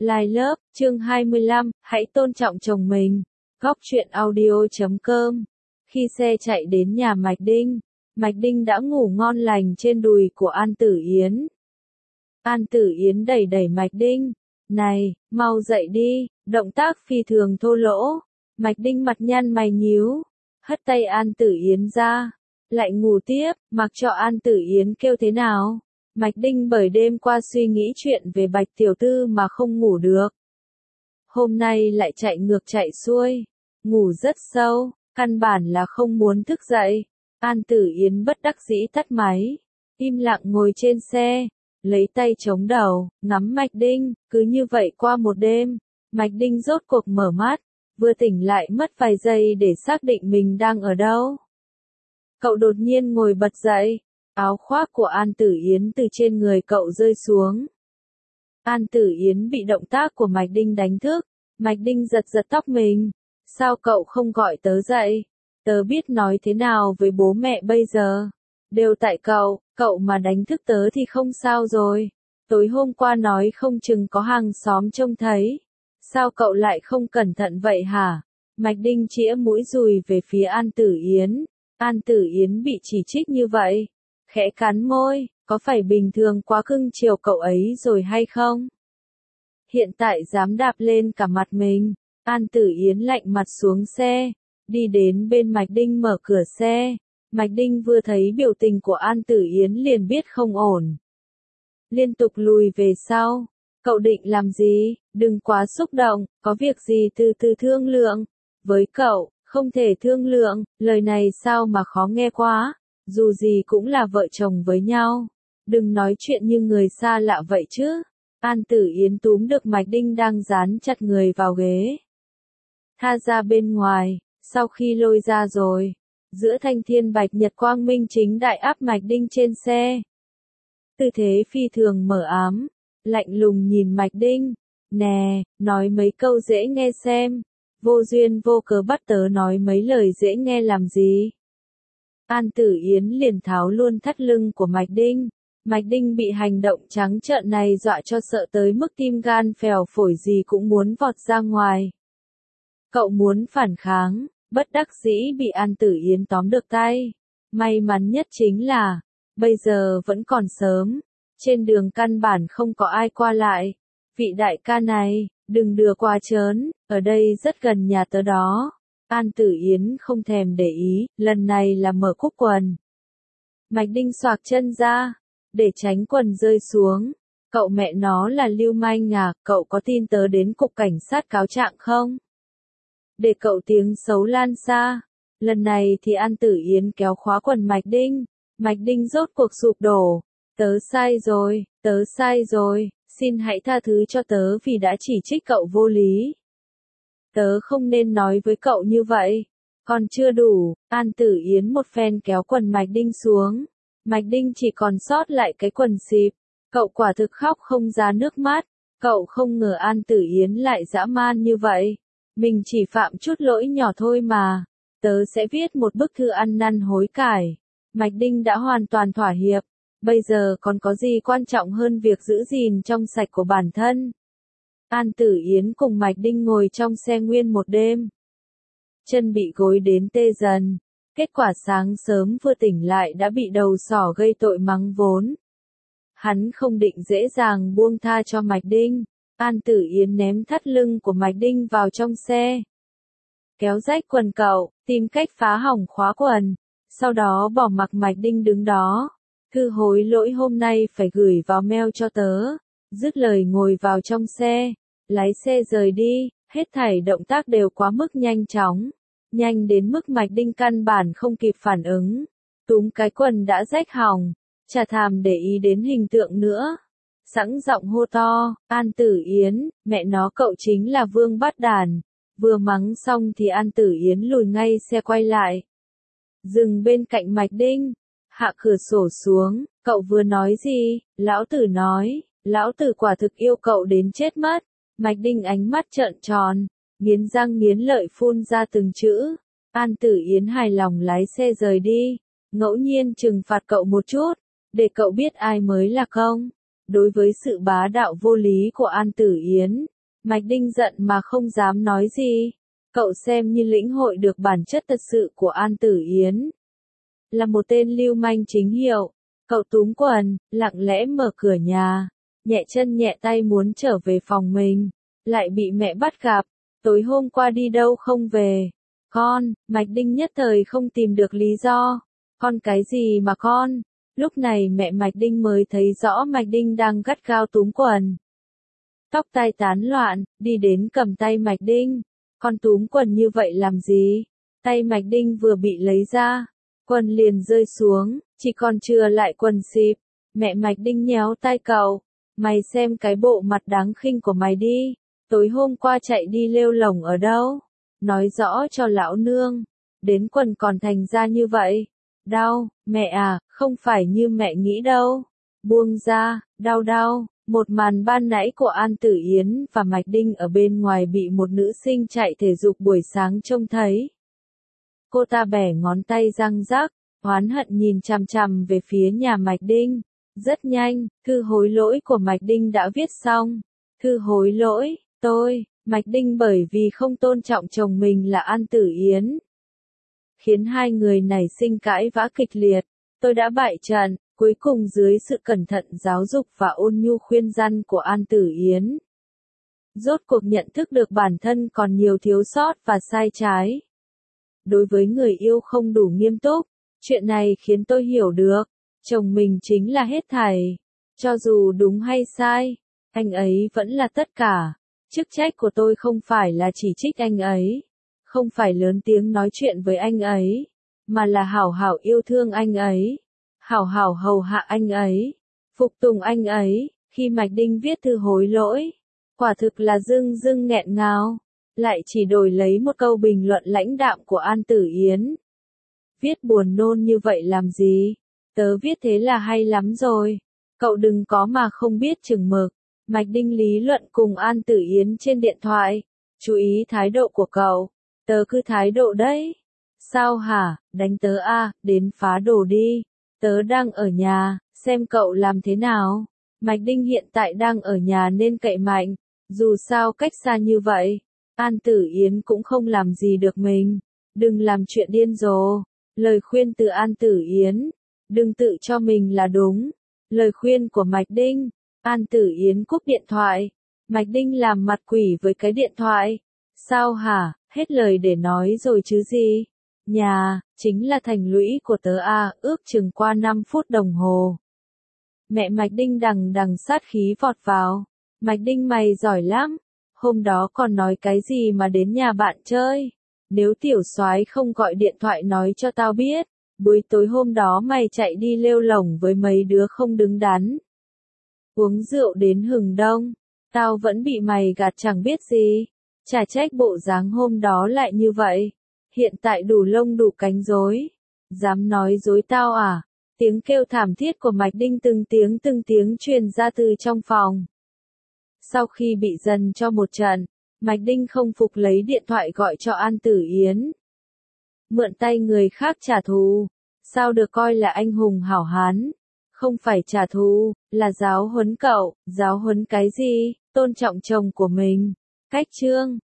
Lai lớp, chương 25, hãy tôn trọng chồng mình. Góc truyện audio.com. Khi xe chạy đến nhà Mạch Đinh đã ngủ ngon lành trên đùi của An Tử Yến. An Tử Yến đẩy đẩy Mạch Đinh. Này, mau dậy đi, động tác phi thường thô lỗ. Mạch Đinh mặt nhăn mày nhíu, hất tay An Tử Yến ra. Lại ngủ tiếp, mặc cho An Tử Yến kêu thế nào. Mạch Đinh bởi đêm qua suy nghĩ chuyện về Bạch tiểu thư mà không ngủ được. Hôm nay lại chạy ngược chạy xuôi, ngủ rất sâu, căn bản là không muốn thức dậy. An Tử Yến bất đắc dĩ tắt máy, im lặng ngồi trên xe, lấy tay chống đầu, ngắm Mạch Đinh. Cứ như vậy qua một đêm, Mạch Đinh rốt cuộc mở mắt, vừa tỉnh lại mất vài giây để xác định mình đang ở đâu. Cậu đột nhiên ngồi bật dậy, áo khoác của An Tử Yến từ trên người cậu rơi xuống. An Tử Yến bị động tác của Mạch Đinh đánh thức, Mạch Đinh giật giật tóc mình. Sao cậu không gọi tớ dậy? Tớ biết nói thế nào với bố mẹ bây giờ. Đều tại cậu mà đánh thức tớ thì không sao rồi. Tối hôm qua nói không chừng có hàng xóm trông thấy. Sao cậu lại không cẩn thận vậy hả? Mạch Đinh chĩa mũi dùi về phía An Tử Yến. An Tử Yến bị chỉ trích như vậy, khẽ cắn môi, có phải bình thường quá cưng chiều cậu ấy rồi hay không? Hiện tại dám đạp lên cả mặt mình. An Tử Yến lạnh mặt xuống xe, đi đến bên Mạch Đinh mở cửa xe. Mạch Đinh vừa thấy biểu tình của An Tử Yến liền biết không ổn. Liên tục lùi về sau. Cậu định làm gì? Đừng quá xúc động, có việc gì từ từ thương lượng. Với cậu, không thể thương lượng, lời này sao mà khó nghe quá. Dù gì cũng là vợ chồng với nhau. Đừng nói chuyện như người xa lạ vậy chứ. An Tử Yến túm được Mạch Đinh đang dán chặt người vào ghế. Tha ra bên ngoài, sau khi lôi ra rồi. Giữa thanh thiên bạch nhật quang minh chính đại áp Mạch Đinh trên xe. Tư thế phi thường mờ ám, lạnh lùng nhìn Mạch Đinh. Nè, nói mấy câu dễ nghe xem. Vô duyên vô cớ bắt tớ nói mấy lời dễ nghe làm gì. An Tử Yến liền tháo luôn thắt lưng của Mạch Đinh. Mạch Đinh bị hành động trắng trợn này dọa cho sợ tới mức tim gan phèo phổi gì cũng muốn vọt ra ngoài. Cậu muốn phản kháng, bất đắc dĩ bị An Tử Yến tóm được tay. May mắn nhất chính là, bây giờ vẫn còn sớm, trên đường căn bản không có ai qua lại. Vị đại ca này, đừng đưa qua trớn, ở đây rất gần nhà tớ đó. An Tử Yến không thèm để ý, lần này là mở cúc quần. Mạch Đinh xoạc chân ra, để tránh quần rơi xuống. Cậu mẹ nó là lưu manh à, cậu có tin tớ đến cục cảnh sát cáo trạng không? Để cậu tiếng xấu lan xa. Lần này thì An Tử Yến kéo khóa quần Mạch Đinh. Mạch Đinh rốt cuộc sụp đổ. Tớ sai rồi, xin hãy tha thứ cho tớ vì đã chỉ trích cậu vô lý. Tớ không nên nói với cậu như vậy. Còn chưa đủ, An Tử Yến một phen kéo quần Mạch Đinh xuống. Mạch Đinh chỉ còn sót lại cái quần xịp. Cậu quả thực khóc không ra nước mắt. Cậu không ngờ An Tử Yến lại dã man như vậy. Mình chỉ phạm chút lỗi nhỏ thôi mà. Tớ sẽ viết một bức thư ăn năn hối cải. Mạch Đinh đã hoàn toàn thỏa hiệp. Bây giờ còn có gì quan trọng hơn việc giữ gìn trong sạch của bản thân. An Tử Yến cùng Mạch Đinh ngồi trong xe nguyên một đêm. Chân bị gối đến tê dần. Kết quả sáng sớm vừa tỉnh lại đã bị đầu sỏ gây tội mắng vốn. Hắn không định dễ dàng buông tha cho Mạch Đinh. An Tử Yến ném thắt lưng của Mạch Đinh vào trong xe. Kéo rách quần cậu, tìm cách phá hỏng khóa quần. Sau đó bỏ mặc Mạch Đinh đứng đó. Thư hối lỗi hôm nay phải gửi vào mail cho tớ. Dứt lời ngồi vào trong xe. Lái xe rời đi, hết thảy động tác đều quá mức nhanh chóng. Nhanh đến mức Mạch Đinh căn bản không kịp phản ứng. Túm cái quần đã rách hỏng. Chả thèm để ý đến hình tượng nữa. Sẵn giọng hô to, An Tử Yến, mẹ nó cậu chính là vương bát đàn. Vừa mắng xong thì An Tử Yến lùi ngay xe quay lại. Dừng bên cạnh Mạch Đinh. Hạ cửa sổ xuống, cậu vừa nói gì? Lão tử nói, lão tử quả thực yêu cậu đến chết mất. Mạch Đinh ánh mắt trợn tròn, nghiến răng nghiến lợi phun ra từng chữ. An Tử Yến hài lòng lái xe rời đi, ngẫu nhiên trừng phạt cậu một chút, để cậu biết ai mới là công. Đối với sự bá đạo vô lý của An Tử Yến, Mạch Đinh giận mà không dám nói gì. Cậu xem như lĩnh hội được bản chất thật sự của An Tử Yến. Là một tên lưu manh chính hiệu. Cậu túm quần, lặng lẽ mở cửa nhà, nhẹ chân nhẹ tay muốn trở về phòng mình, lại bị mẹ bắt gặp. Tối hôm qua đi đâu không về? Con, Mạch Đinh nhất thời không tìm được lý do. Con cái gì mà con? Lúc này mẹ Mạch Đinh mới thấy rõ Mạch Đinh đang gắt gao túm quần. Tóc tai tán loạn, đi đến cầm tay Mạch Đinh. Con túm quần như vậy làm gì? Tay Mạch Đinh vừa bị lấy ra, quần liền rơi xuống, chỉ còn chừa lại quần xịp. Mẹ Mạch Đinh nhéo tay cậu. Mày xem cái bộ mặt đáng khinh của mày đi. Tối hôm qua chạy đi lêu lổng ở đâu? Nói rõ cho lão nương. Đến quần còn thành ra như vậy. Đau, mẹ à, không phải như mẹ nghĩ đâu. Buông ra, đau đau. Một màn ban nãy của An Tử Yến và Mạch Đinh ở bên ngoài bị một nữ sinh chạy thể dục buổi sáng trông thấy. Cô ta bẻ ngón tay răng rắc, oán hận nhìn chằm chằm về phía nhà Mạch Đinh. Rất nhanh, thư hối lỗi của Mạch Đinh đã viết xong. Thư hối lỗi, tôi, Mạch Đinh bởi vì không tôn trọng chồng mình là An Tử Yến, khiến hai người nảy sinh cãi vã kịch liệt. Tôi đã bại trận, cuối cùng dưới sự cẩn thận giáo dục và ôn nhu khuyên răn của An Tử Yến, rốt cuộc nhận thức được bản thân còn nhiều thiếu sót và sai trái. Đối với người yêu không đủ nghiêm túc, chuyện này khiến tôi hiểu được, chồng mình chính là hết thảy. Cho dù đúng hay sai, anh ấy vẫn là tất cả. Chức trách của tôi không phải là chỉ trích anh ấy, không phải lớn tiếng nói chuyện với anh ấy, mà là hảo hảo yêu thương anh ấy, hảo hảo hầu hạ anh ấy, phục tùng anh ấy. Khi Mạch Đinh viết thư hối lỗi, quả thực là dưng dưng nghẹn ngào, lại chỉ đổi lấy một câu bình luận lãnh đạm của An Tử Yến. Viết buồn nôn như vậy làm gì? Tớ viết thế là hay lắm rồi. Cậu đừng có mà không biết chừng mực. Mạch Đinh lý luận cùng An Tử Yến trên điện thoại. Chú ý thái độ của cậu. Tớ cứ thái độ đấy. Sao hả, đánh tớ à, đến phá đồ đi. Tớ đang ở nhà, xem cậu làm thế nào. Mạch Đinh hiện tại đang ở nhà nên cậy mạnh. Dù sao cách xa như vậy, An Tử Yến cũng không làm gì được mình. Đừng làm chuyện điên rồ. Lời khuyên từ An Tử Yến. Đừng tự cho mình là đúng. Lời khuyên của Mạch Đinh. An Tử Yến cúp điện thoại. Mạch Đinh làm mặt quỷ với cái điện thoại. Sao hả, hết lời để nói rồi chứ gì. Nhà, chính là thành lũy của tớ à, ước chừng qua 5 phút đồng hồ. Mẹ Mạch Đinh đằng đằng sát khí vọt vào. Mạch Đinh mày giỏi lắm. Hôm đó còn nói cái gì mà đến nhà bạn chơi. Nếu tiểu soái không gọi điện thoại nói cho tao biết, buổi tối hôm đó mày chạy đi lêu lổng với mấy đứa không đứng đắn. Uống rượu đến hừng đông, tao vẫn bị mày gạt chẳng biết gì. Chả trách bộ dáng hôm đó lại như vậy. Hiện tại đủ lông đủ cánh rồi. Dám nói dối tao à? Tiếng kêu thảm thiết của Mạch Đinh từng tiếng truyền ra từ trong phòng. Sau khi bị dần cho một trận, Mạch Đinh không phục lấy điện thoại gọi cho An Tử Yến. Mượn tay người khác trả thù. Sao được coi là anh hùng hảo hán? Không phải trả thù, là giáo huấn cậu. Giáo huấn cái gì? Tôn trọng chồng của mình. Cách chương.